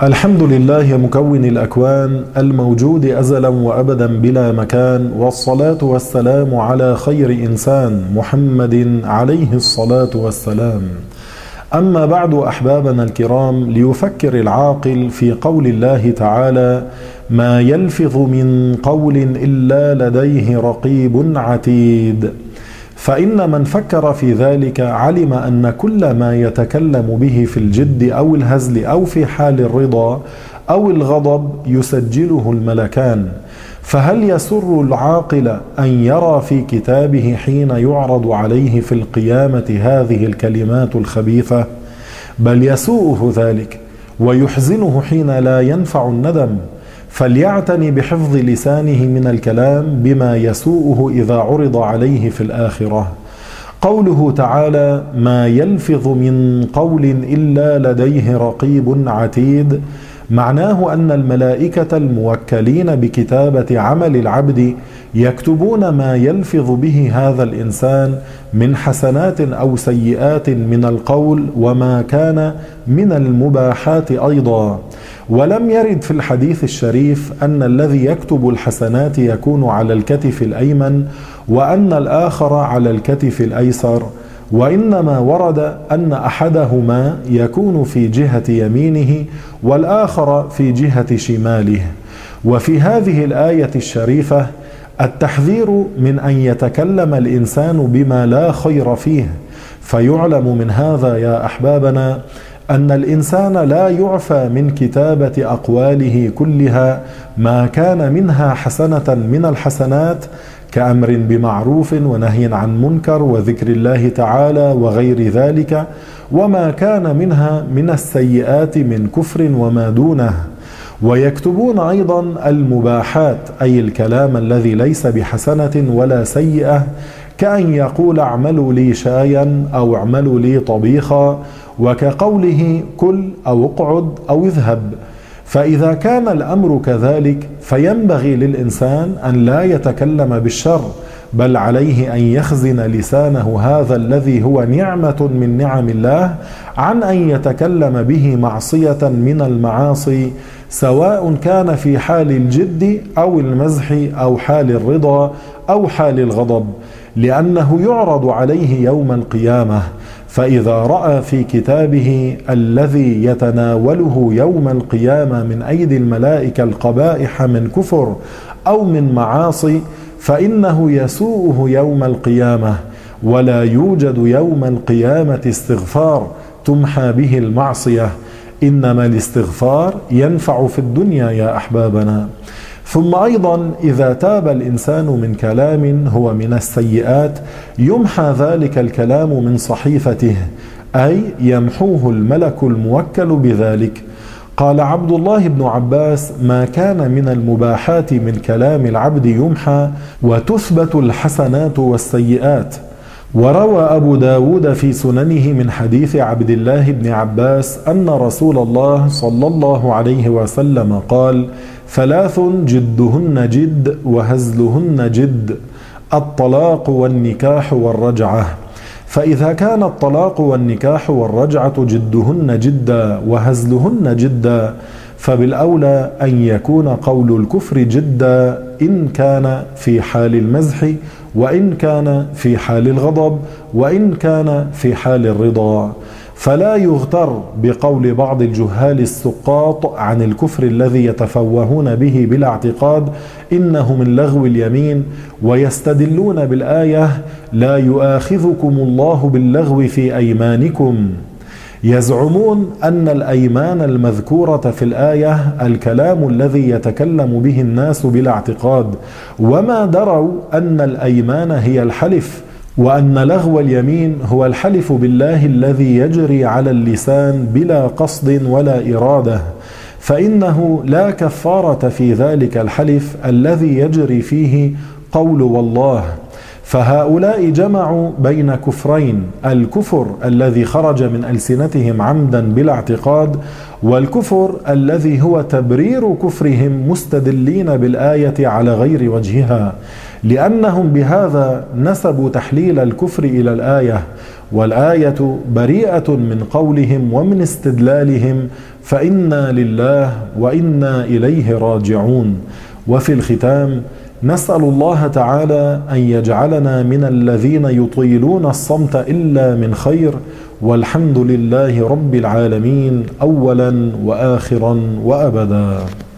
الحمد لله مكون الأكوان الموجود أزلا وأبدا بلا مكان، والصلاة والسلام على خير إنسان محمد عليه الصلاة والسلام. أما بعد أحبابنا الكرام، ليفكر العاقل في قول الله تعالى: ما يلفظ من قول إلا لديه رقيب عتيد. فإن من فكر في ذلك علم أن كل ما يتكلم به في الجد أو الهزل أو في حال الرضا أو الغضب يسجله الملكان. فهل يسر العاقل أن يرى في كتابه حين يعرض عليه في القيامة هذه الكلمات الخبيثة؟ بل يسوءه ذلك ويحزنه حين لا ينفع الندم. فليعتني بحفظ لسانه من الكلام بما يسوءه إذا عرض عليه في الآخرة. قوله تعالى: ما يلفظ من قول إلا لديه رقيب عتيد، معناه أن الملائكة الموكلين بكتابة عمل العبد يكتبون ما يلفظ به هذا الإنسان من حسنات أو سيئات من القول وما كان من المباحات أيضا. ولم يرد في الحديث الشريف أن الذي يكتب الحسنات يكون على الكتف الأيمن وأن الآخر على الكتف الأيسر، وإنما ورد أن أحدهما يكون في جهة يمينه والآخر في جهة شماله. وفي هذه الآية الشريفة التحذير من أن يتكلم الإنسان بما لا خير فيه. فيعلم من هذا يا أحبابنا أن الإنسان لا يعفى من كتابة أقواله كلها ما كان منها حسنة من الحسنات، كأمر بمعروف ونهي عن منكر وذكر الله تعالى وغير ذلك، وما كان منها من السيئات من كفر وما دونه. ويكتبون أيضا المباحات، أي الكلام الذي ليس بحسنة ولا سيئة، كأن يقول: اعملوا لي شايا أو اعملوا لي طبيخا، وكقوله: كل أو اقعد أو اذهب. فإذا كان الأمر كذلك فينبغي للإنسان أن لا يتكلم بالشر، بل عليه أن يخزن لسانه هذا الذي هو نعمة من نعم الله عن أن يتكلم به معصية من المعاصي، سواء كان في حال الجد أو المزح أو حال الرضا أو حال الغضب، لأنه يعرض عليه يوم القيامة. فإذا رأى في كتابه الذي يتناوله يوم القيامة من أيدي الملائكة القبائح من كفر أو من معاصي، فإنه يسوءه يوم القيامة، ولا يوجد يوم القيامة استغفار تمحى به المعصية، إنما الاستغفار ينفع في الدنيا يا أحبابنا. ثم أيضا إذا تاب الإنسان من كلام هو من السيئات يمحى ذلك الكلام من صحيفته، أي يمحوه الملك الموكل بذلك. قال عبد الله بن عباس: ما كان من المباحات من كلام العبد يمحى وتثبت الحسنات والسيئات. وروى أبو داود في سننه من حديث عبد الله بن عباس أن رسول الله صلى الله عليه وسلم قال: ثلاث جدهن جد وهزلهن جد: الطلاق والنكاح والرجعة. فإذا كان الطلاق والنكاح والرجعة جدهن جدا وهزلهن جدا، فبالأولى أن يكون قول الكفر جدا إن كان في حال المزح، وإن كان في حال الغضب، وإن كان في حال الرضا. فلا يغتر بقول بعض الجهال السقاط عن الكفر الذي يتفوهون به بلا اعتقاد إنه من لغو اليمين، ويستدلون بالآية: لا يؤاخذكم الله باللغو في أيمانكم. يزعمون أن الأيمان المذكورة في الآية الكلام الذي يتكلم به الناس بلا اعتقاد، وما دروا أن الأيمان هي الحلف، وأن لغو اليمين هو الحلف بالله الذي يجري على اللسان بلا قصد ولا إرادة، فإنه لا كفارة في ذلك الحلف الذي يجري فيه قول والله. فهؤلاء جمعوا بين كفرين: الكفر الذي خرج من ألسنتهم عمدا بلا اعتقاد، والكفر الذي هو تبرير كفرهم مستدلين بالآية على غير وجهها، لأنهم بهذا نسبوا تحليل الكفر إلى الآية، والآية بريئة من قولهم ومن استدلالهم، فإنا لله وإنا إليه راجعون. وفي الختام نسأل الله تعالى أن يجعلنا من الذين يطيلون الصمت إلا من خير، والحمد لله رب العالمين أولا وآخرا وأبدا.